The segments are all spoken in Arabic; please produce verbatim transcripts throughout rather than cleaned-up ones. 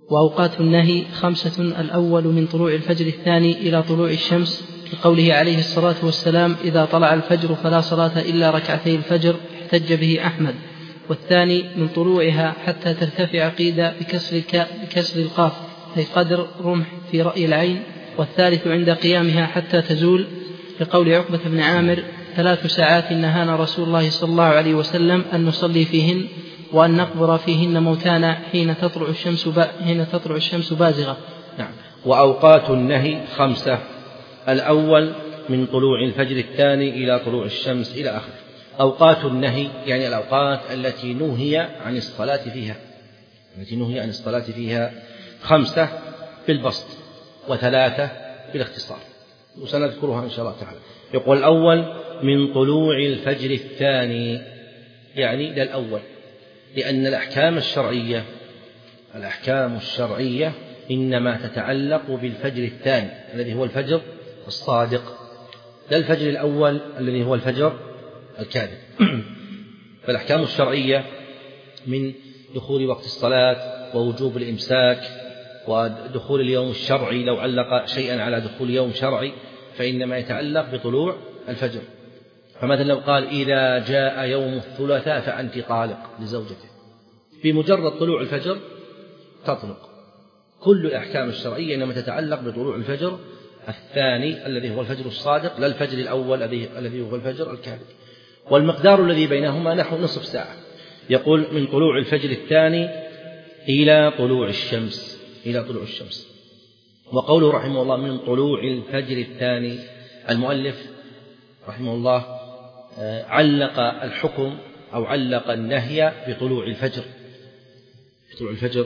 وأوقات النهي خمسة: الأول من طلوع الفجر الثاني إلى طلوع الشمس، لقوله عليه الصلاة والسلام: إذا طلع الفجر فلا صلاة إلا ركعتي الفجر، احتج به أحمد. والثاني من طلوعها حتى ترتفع قيدا بكسر, بكسر القاف، أي قدر رمح في رأي العين. والثالث عند قيامها حتى تزول، لقول عقبة بن عامر: ثلاث ساعات نهانا رسول الله صلى الله عليه وسلم أن نصلي فيهن وأن نقبر فيهن موتانا حين تطلع الشمس, حين تطلع الشمس بازغة. نعم. وأوقات النهي خمسة: الأول من طلوع الفجر الثاني إلى طلوع الشمس إلى آخره. أوقات النهي يعني الأوقات التي نهي عن الصلاة فيها التي نهي عن الصلاة فيها خمسة بالبسط وثلاثة بالاختصار، وسنذكرها إن شاء الله تعالى. يقول: الأول من طلوع الفجر الثاني، يعني للأول، لأن الأحكام الشرعية الأحكام الشرعية إنما تتعلق بالفجر الثاني الذي هو الفجر الصادق، لا الفجر الأول الذي هو الفجر الكاذب. فالأحكام الشرعية من دخول وقت الصلاة ووجوب الإمساك ودخول اليوم الشرعي، لو علق شيئا على دخول يوم شرعي فإنما يتعلق بطلوع الفجر. فمثلا لو قال: إذا جاء يوم الثلاثاء فأنت طالق لزوجته، بمجرد طلوع الفجر تطلق. كل الأحكام الشرعية إنما تتعلق بطلوع الفجر الثاني الذي هو الفجر الصادق، لا الفجر الأول الذي هو الفجر الكاذب. والمقدار الذي بينهما نحو نصف ساعة. يقول: من طلوع الفجر الثاني إلى طلوع الشمس إلى طلوع الشمس. وقوله رحمه الله من طلوع الفجر الثاني، المؤلف رحمه الله علق الحكم أو علق النهي بطلوع الفجر بطلوع الفجر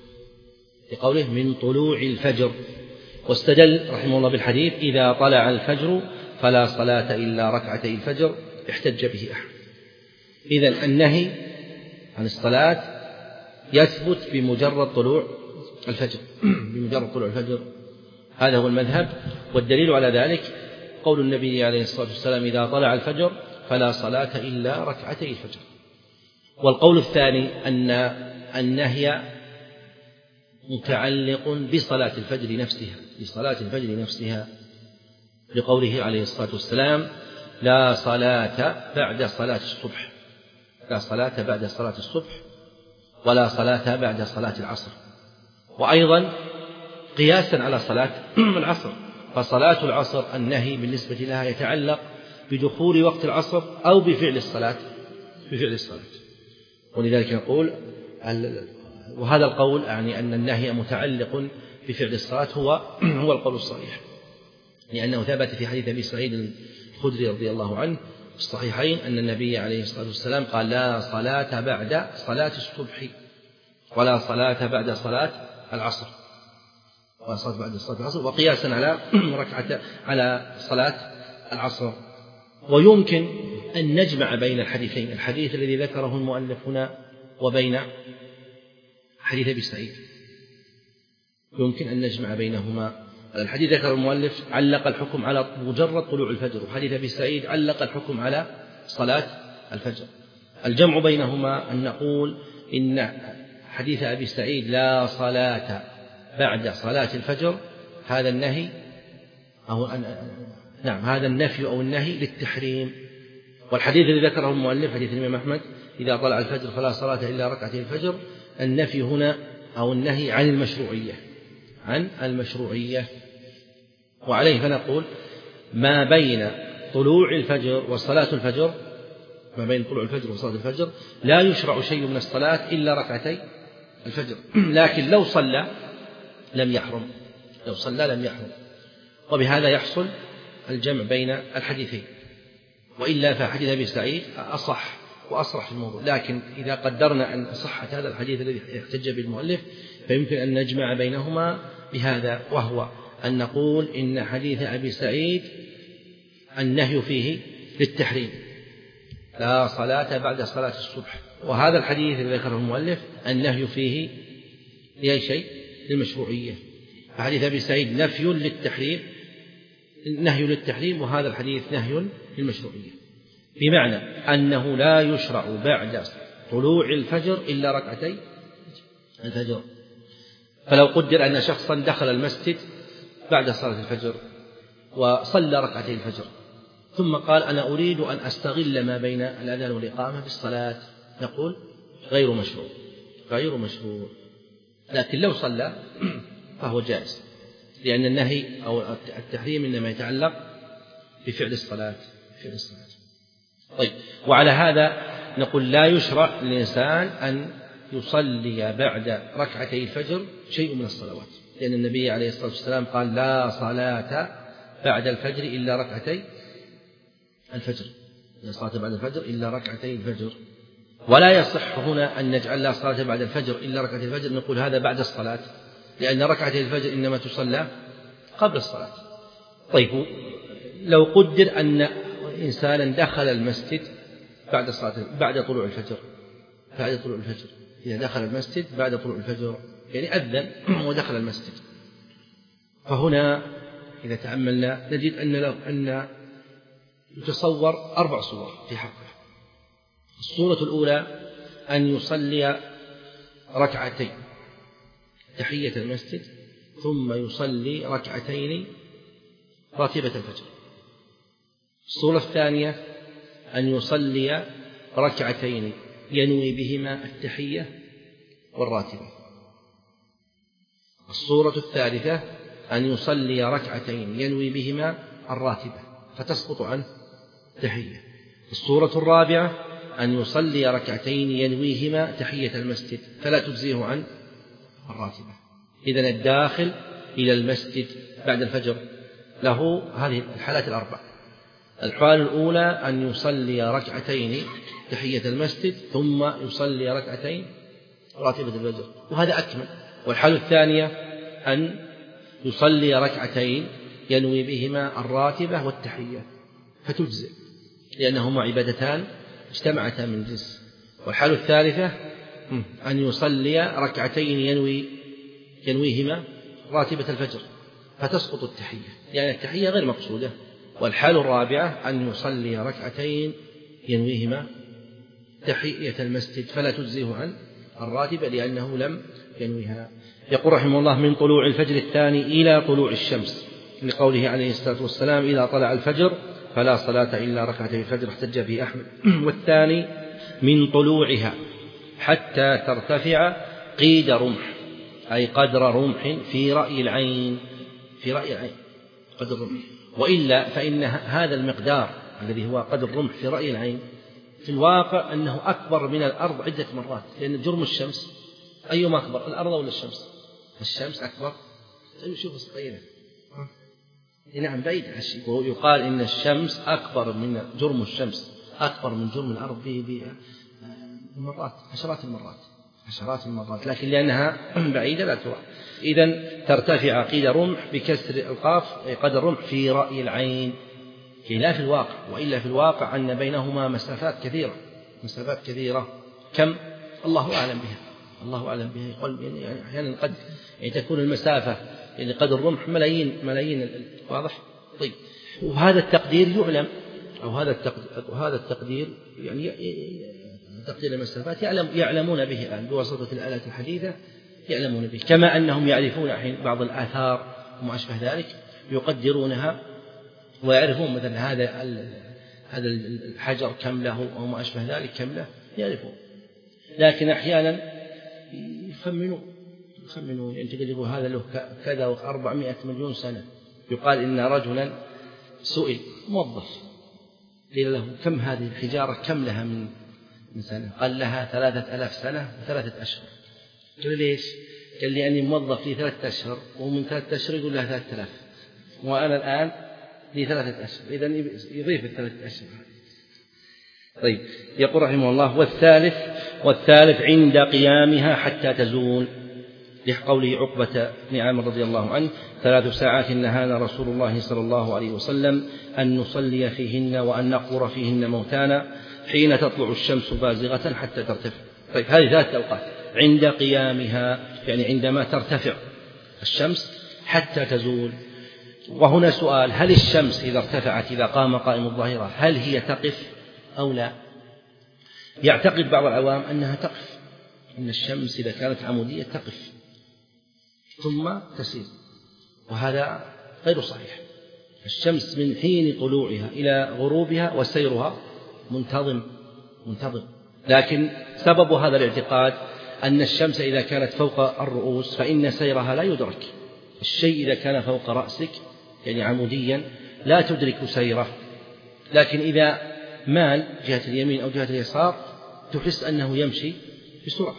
بقوله من طلوع الفجر، واستدل رحمه الله بالحديث: إذا طلع الفجر فلا صلاة إلا ركعتي الفجر، احتج به أحمد. إذن النهي عن الصلاة يثبت بمجرد طلوع الفجر بمجرد طلوع الفجر هذا هو المذهب. والدليل على ذلك قول النبي عليه الصلاة والسلام: إذا طلع الفجر فلا صلاة إلا ركعتي الفجر. والقول الثاني أن النهي متعلق بصلاة الفجر نفسها بصلاة الفجر نفسها لقوله عليه الصلاة والسلام: لا صلاة بعد صلاة الصبح لا صلاة بعد صلاة الصبح ولا صلاة بعد صلاة العصر. وأيضا قياسا على صلاة العصر، فصلاة العصر النهي بالنسبة لها يتعلق بدخول وقت العصر أو بفعل الصلاة بفعل الصلاة ولذلك نقول، وهذا القول يعني أن النهي متعلق بفعل الصلاة هو هو القول الصحيح، لأنه ثبت في حديث أبي سعيد الخدري رضي الله عنه في الصحيحين أن النبي عليه الصلاة والسلام قال: لا صلاة بعد صلاة الصبح ولا صلاة بعد صلاة العصر ولا صلاة بعد صلاة العصر، وقياسا على ركعة على صلاة العصر. ويمكن أن نجمع بين الحديثين، الحديث الذي ذكره المؤلف هنا وبين حديث أبي سعيد، يمكن أن نجمع بينهما. الحديث ذكر المؤلف علق الحكم على مجرد طلوع الفجر، وحديث أبي سعيد علق الحكم على صلاة الفجر. الجمع بينهما أن نقول إن حديث أبي سعيد لا صلاة بعد صلاة الفجر هذا النهي أو نعم هذا النفي أو النهي للتحريم، والحديث الذي ذكره المؤلف حديث الإمام أحمد: إذا طلع الفجر فلا صلاة إلا ركعتي الفجر، النفي هنا أو النهي عن المشروعية عن المشروعية. وعليه فنقول ما بين طلوع الفجر وصلاة الفجر ما بين طلوع الفجر وصلاة الفجر لا يشرع شيء من الصلاة إلا ركعتي الفجر، لكن لو صلى لم يحرم لو صلى لم يحرم وبهذا يحصل الجمع بين الحديثين. وإلا فحديث أبي سعيد أصح وأصرح في الموضوع، لكن إذا قدرنا أن صحة هذا الحديث الذي يحتج به المؤلف فيمكن أن نجمع بينهما بهذا، وهو أن نقول إن حديث أبي سعيد النهي فيه للتحريم، لا صلاة بعد صلاة الصبح، وهذا الحديث الذي ذكره المؤلف النهي فيه لأي شيء للمشروعية. فحديث أبي سعيد نفي للتحريم نهي للتحريم، وهذا الحديث نهي للمشروعية، بمعنى أنه لا يشرع بعد طلوع الفجر إلا ركعتي الفجر. فلو قدر أن شخصا دخل المسجد بعد صلاة الفجر وصلى ركعتي الفجر ثم قال أنا أريد أن أستغل ما بين الأذان والإقامة في الصلاة، نقول غير مشروع غير مشروع لكن لو صلى فهو جائز، لأن النهي أو التحريم إنما يتعلق بفعل الصلاة بفعل الصلاة. طيب، وعلى هذا نقول لا يشرع للإنسان أن يصلي بعد ركعتي الفجر شيء من الصلوات، لأن النبي عليه الصلاة والسلام قال لا صلاة بعد الفجر إلا ركعتي الفجر، لا صلاة بعد الفجر إلا ركعتي الفجر. ولا يصح هنا أن نجعل لا صلاة بعد الفجر إلا ركعتي الفجر، نقول هذا بعد الصلاة، لأن ركعتي الفجر إنما تصلى قبل الصلاة. طيب، لو قدر أن إنسانا دخل المسجد بعد صلاة بعد طلوع الفجر بعد طلوع الفجر إذا دخل المسجد بعد طلوع الفجر يعني أذن ودخل المسجد، فهنا إذا تأملنا نجد أن له أن يتصور أربع صور في حقه. الصورة الأولى أن يصلي ركعتين تحية المسجد ثم يصلي ركعتين راتبة الفجر. الصورة الثانية أن يصلي ركعتين ينوي بهما التحية والراتبة. الصورة الثالثة أن يصلي ركعتين ينوي بهما الراتبة فتسقط عنه التحية. الصورة الرابعة أن يصلي ركعتين ينويهما تحية المسجد فلا تجزيه عن الراتبة. إذن الداخل إلى المسجد بعد الفجر له هذه الحالات الأربع. الحالة الأولى أن يصلي ركعتين تحية المسجد ثم يصلي ركعتين راتبة الفجر وهذا أكمل. والحالة الثانية أن يصلي ركعتين ينوي بهما الراتبة والتحية فتجزئ لأنهما عبادتان اجتمعتا من جنس. والحالة الثالثة أن يصلي ركعتين ينوي ينويهما راتبة الفجر فتسقط التحية يعني التحية غير مقصودة. والحالة الرابعة أن يصلي ركعتين ينويهما تحية المسجد فلا تجزيه عن الراتبة لأنه لم ينويها. يقول رحمه الله من طلوع الفجر الثاني إلى طلوع الشمس لقوله عليه الصلاة والسلام إذا طلع الفجر فلا صلاة إلا ركعتي الفجر احتج به أحمد. والثاني من طلوعها حتى ترتفع قيد رمح أي قدر رمح في رأي العين في رأي العين قدر الرمح. وإلا فإن هذا المقدار الذي هو قدر الرمح في رأي العين في الواقع أنه أكبر من الأرض عدة مرات، لأن جرم الشمس أيهما أكبر الأرض ولا الشمس؟ الشمس أكبر. شوف الصغيرة نعم بعيد. يقال إن الشمس أكبر من جرم الشمس أكبر من جرم الأرض بمرات عشرات المرات عشرات المرات لكن لأنها بعيدة لا ترى. إذن ترتفع قيد رمح بكسر القاف قدر رمح في رأي العين لا في الواقع. وإلا في الواقع أن بينهما مسافات كثيرة مسافات كثيرة كم الله أعلم بها الله أعلم بها. يقول يعني أحيانا قد يعني تكون المسافة يعني قدر الرمح ملايين ملايين واضح. طيب، وهذا التقدير يعلم أو هذا التقدير وهذا التقدير يعني تقدير المسافات يعلم يعلمون به الآن بواسطة الآلات الحديثة يعلمون به، كما أنهم يعرفون الحين بعض الآثار وما أشبه ذلك يقدرونها ويعرفون مثلا هذا هذا الحجر كم له أو ما أشبه ذلك كم له يعرفون. لكن أحيانا يخمنون يخمنون يعني تقول هذا له كذا وأربعمائة مليون سنة. يقال إن رجلا سئل موظف قيل له كم هذه الحجارة كم لها من من سنة؟ قال لها ثلاثة ألاف سنة وثلاثة أشهر. قال ليش؟ قال لي أني موظف لي ثلاثة أشهر ومن ثلاثة أشهر يقول لها ثلاثة ألاف وأنا الآن لي ثلاثة أشهر إذن يضيف الثلاثة أشهر. طيب، يقول رحمه الله والثالث والثالث عند قيامها حتى تزول لقوله عقبة بن عامر رضي الله عنه ثلاث ساعات نهانا رسول الله صلى الله عليه وسلم أن نصلي فيهن وأن نقبر فيهن موتانا حين تطلع الشمس بازغة حتى ترتفع. طيب، هذه ثلاث أوقات عند قيامها يعني عندما ترتفع الشمس حتى تزول. وهنا سؤال هل الشمس إذا ارتفعت إذا قام قائم الظهيرة هل هي تقف أو لا؟ يعتقد بعض العوام أنها تقف، أن الشمس إذا كانت عمودية تقف ثم تسير، وهذا غير صحيح. الشمس من حين طلوعها إلى غروبها وسيرها منتظم منتظم لكن سبب هذا الاعتقاد أن الشمس إذا كانت فوق الرؤوس فإن سيرها لا يدرك. الشيء إذا كان فوق رأسك يعني عموديا لا تدرك سيره، لكن إذا مال جهة اليمين أو جهة اليسار تحس أنه يمشي بسرعة.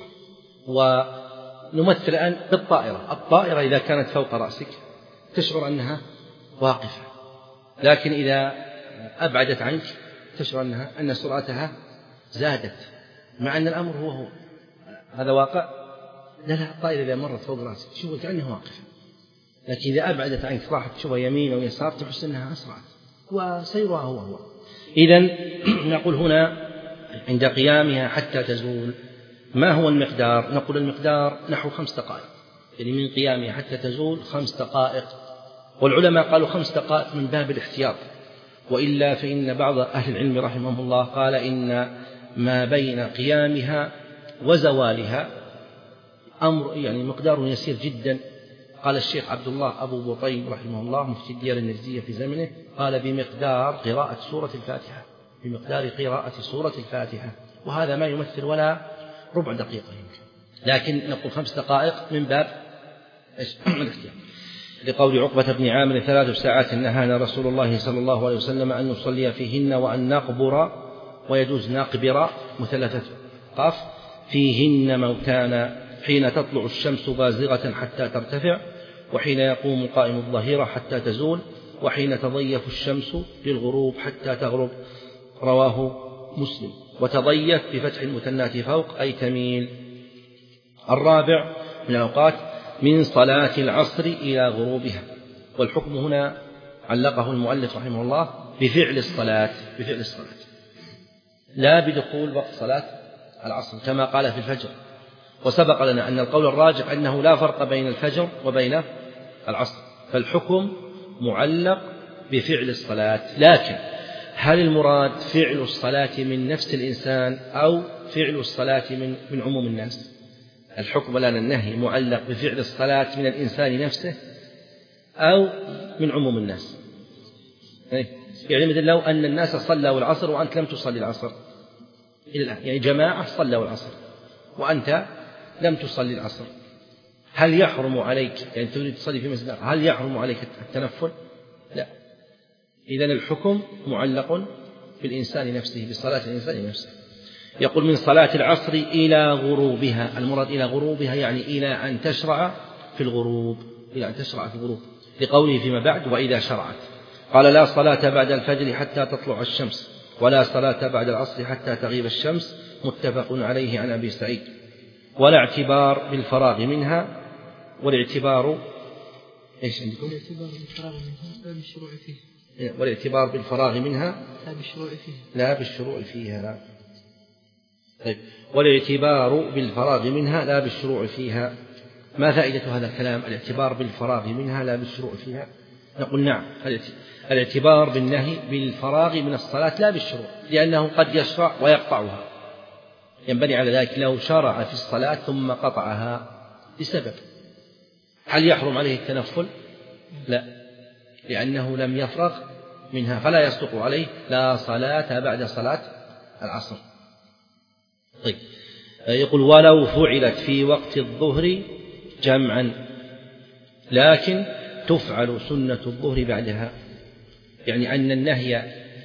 ونمثل الآن بالطائرة، الطائرة إذا كانت فوق رأسك تشعر أنها واقفة، لكن إذا أبعدت عنك تشعر أنها أن سرعتها زادت، مع أن الأمر هو هو. هذا واقع؟ لا لا، الطائرة إذا مرت فوق رأسك تشوف كأنها واقفة، لكن إذا أبعدت عنك راحت تشوفها يمين أو يسار تحس أنها أسرعت، وسيرها هو هو. إذن نقول هنا عند قيامها حتى تزول. ما هو المقدار؟ نقول المقدار نحو خمس دقائق، يعني من قيامها حتى تزول خمس دقائق. والعلماء قالوا خمس دقائق من باب الاحتياط، وإلا فإن بعض أهل العلم رحمهم الله قال إن ما بين قيامها وزوالها أمر يعني مقدار يسير جدا. قال الشيخ عبد الله أبو بطين رحمه الله مفتي الديار النجدية في زمنه قال بمقدار قراءة سورة الفاتحة، بمقدار قراءة سورة الفاتحة، وهذا ما يمثل ولا ربع دقيقة يمكن، لكن نقول خمس دقائق من باب الاحتياط. لقول عقبة بن عامر ثلاث ساعات نهانا رسول الله صلى الله عليه وسلم أن نصلي فيهن وأن نقبر، ويجوز نقبر مثلثة قاف، فيهن موتانا حين تطلع الشمس بازغة حتى ترتفع، وحين يقوم قائم الظهيرة حتى تزول، وحين تضيف الشمس للغروب حتى تغرب. رواه مسلم. وتضيف بفتح المثنات فوق أي تميل. الرابع من الأوقات من صلاة العصر إلى غروبها. والحكم هنا علقه المؤلف رحمه الله بفعل الصلاة، بفعل الصلاة لا بدخول وقت صلاة العصر كما قال في الفجر. وسبق لنا أن القول الراجح أنه لا فرق بين الفجر وبين العصر، فالحكم معلق بفعل الصلاة. لكن هل المراد فعل الصلاة من نفس الإنسان أو فعل الصلاة من, من عموم الناس؟ الحكم لنا النهي معلق بفعل الصلاة من الإنسان نفسه أو من عموم الناس. يعني مثل لو أن الناس صلوا العصر وأنت لم تصلي العصر إلى الآن، يعني جماعة صلوا العصر وأنت لم تصلي العصر، هل يحرم عليك يعني تريد تصلي في مسجد هل يحرم عليك التنفل؟ لا. إذن الحكم معلق بالإنسان نفسه، بصلاة الإنسان نفسه. يقول من صلاة العصر إلى غروبها، المراد إلى غروبها يعني إلى أن تشرع في الغروب، إلى أن تشرع في الغروب، لقوله فيما بعد وإذا شرعت. قال لا صلاة بعد الفجر حتى تطلع الشمس، ولا صلاة بعد العصر حتى تغيب الشمس، متفق عليه عن أبي سعيد. ولا اعتبار بالفراغ منها، والاعتبار إيش عندكم؟ والاعتبار بالفراغ منها لا بالشروع فيها. والاعتبار بالفراغ منها لا بالشروع فيها. لا بالشروع فيها لا. طيب. والاعتبار بالفراغ منها لا بالشروع فيها. ما فائدة هذا الكلام؟ الاعتبار بالفراغ منها لا بالشروع فيها. نقول نعم، الاعتبار بالنهي بالفراغ من الصلاة لا بالشروع، لأنه قد يشرع ويقطعها، ينبني على ذلك لو شرع في الصلاة ثم قطعها بسبب. هل يحرم عليه التنفل؟ لا، لأنه لم يفرغ منها، فلا يصدق عليه لا صلاة بعد صلاة العصر. طيب. يقول ولو فعلت في وقت الظهر جمعا، لكن تفعل سنة الظهر بعدها، يعني أن النهي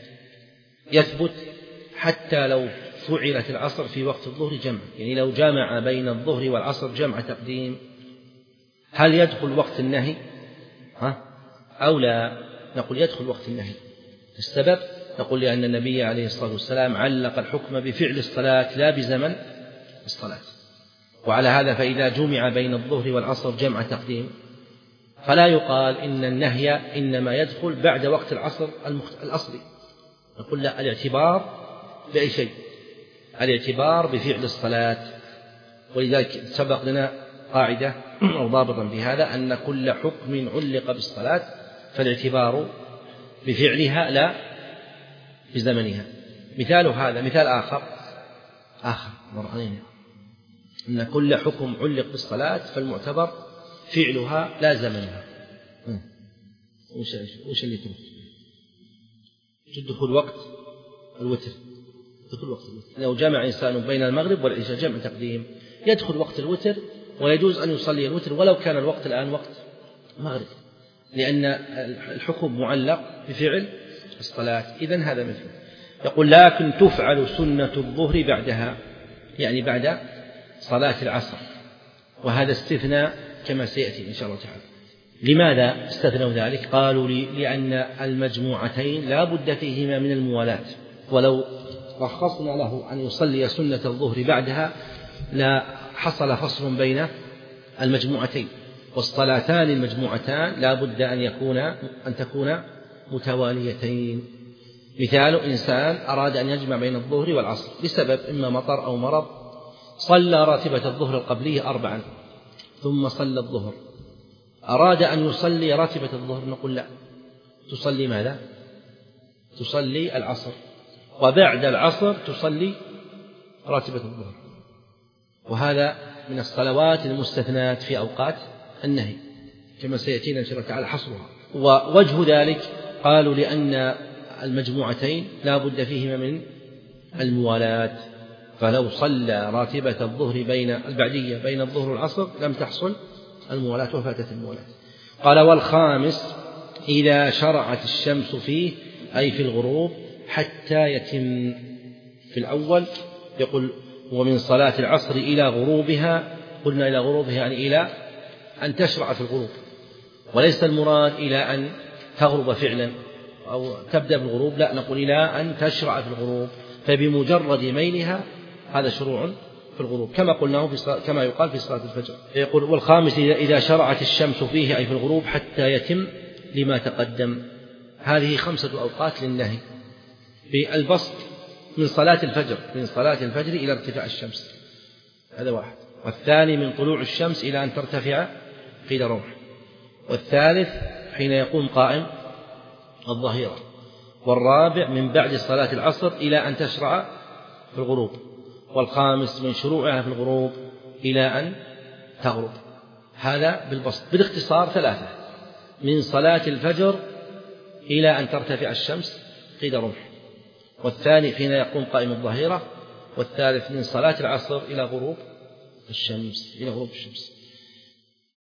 يثبت حتى لو فعلت العصر في وقت الظهر جمع، يعني لو جمع بين الظهر والعصر جمع تقديم، هل يدخل وقت النهي ها أو لا؟ نقول يدخل وقت النهي. السبب نقول لأن النبي عليه الصلاة والسلام علق الحكم بفعل الصلاة لا بزمن الصلاة، وعلى هذا فإذا جمع بين الظهر والعصر جمع تقديم فلا يقال إن النهي إنما يدخل بعد وقت العصر الأصلي. نقول لا، الاعتبار بأي شيء، الاعتبار بفعل الصلاة. ولذلك سبق لنا قاعدة أو ضابطا بهذا أن كل حكم علق بالصلاة فالاعتبار بفعلها لا بزمنها. مثال هذا مثال آخر آخر مرة أن كل حكم علق بالصلاة فالمعتبر فعلها لا زمنها. وش وش اللي تروح؟ دخول وقت الوتر، دخول وقت الوتر. لو جمع إنسان بين المغرب والعشاء جمع تقديم يدخل وقت الوتر، ويجوز أن يصلي الوتر ولو كان الوقت الآن وقت مغرب، لأن الحكم معلق بفعل الصلاة. إذن هذا مثله. يقول لكن تفعل سنة الظهر بعدها، يعني بعد صلاة العصر، وهذا استثناء كما سيأتي إن شاء الله تعالى. لماذا استثنوا ذلك؟ قالوا لي لأن المجموعتين لا بد فيهما من الموالاة، ولو رخصنا له أن يصلي سنة الظهر بعدها لا حصل فصل بين المجموعتين، والصلاتان المجموعتان لا بد أن يكون أن تكون متواليتين. مثال إنسان أراد أن يجمع بين الظهر والعصر بسبب إما مطر أو مرض، صلى راتبة الظهر القبلية أربعا ثم صلى الظهر، أراد أن يصلي راتبة الظهر، نقول لا، تصلي ماذا؟ تصلي العصر، وبعد العصر تصلي راتبة الظهر. وهذا من الصلوات المستثنات في أوقات النهي كما سيأتينا إن شاء الله تعالى حصرها. ووجه ذلك قالوا لأن المجموعتين لا بد فيهما من الموالاة، فلو صلى راتبة الظهر بين البعدية بين الظهر والعصر لم تحصل الموالاة وفاتت الموالاة. قال والخامس إذا شرعت الشمس فيه أي في الغروب حتى يتم. في الأول يقول ومن صلاة العصر إلى غروبها، قلنا إلى غروبها يعني إلى أن تشرع في الغروب، وليس المراد إلى أن تغرب فعلا أو تبدأ بالغروب، لا، نقول إلى أن تشرع في الغروب، فبمجرد ميلها هذا شروع في الغروب كما قلناه في صلاة كما يقال في صلاة الفجر. يقول والخامس إذا شرعت الشمس فيه أي في الغروب حتى يتم لما تقدم. هذه خمسة أوقات للنهي بالبسط من صلاة الفجر من صلاة الفجر إلى ارتفاع الشمس، هذا واحد. والثاني من طلوع الشمس إلى أن ترتفع قيل رمح. والثالث حين يقوم قائم الظهيرة. والرابع من بعد صلاة العصر إلى أن تشرع في الغروب. والخامس من شروعها في الغروب إلى أن تغرب. هذا بالبسط. بالاختصار ثلاثة: من صلاة الفجر إلى أن ترتفع الشمس قيد رمح، والثاني حين يقوم قائم الظهيرة، والثالث من صلاة العصر إلى غروب الشمس إلى غروب الشمس.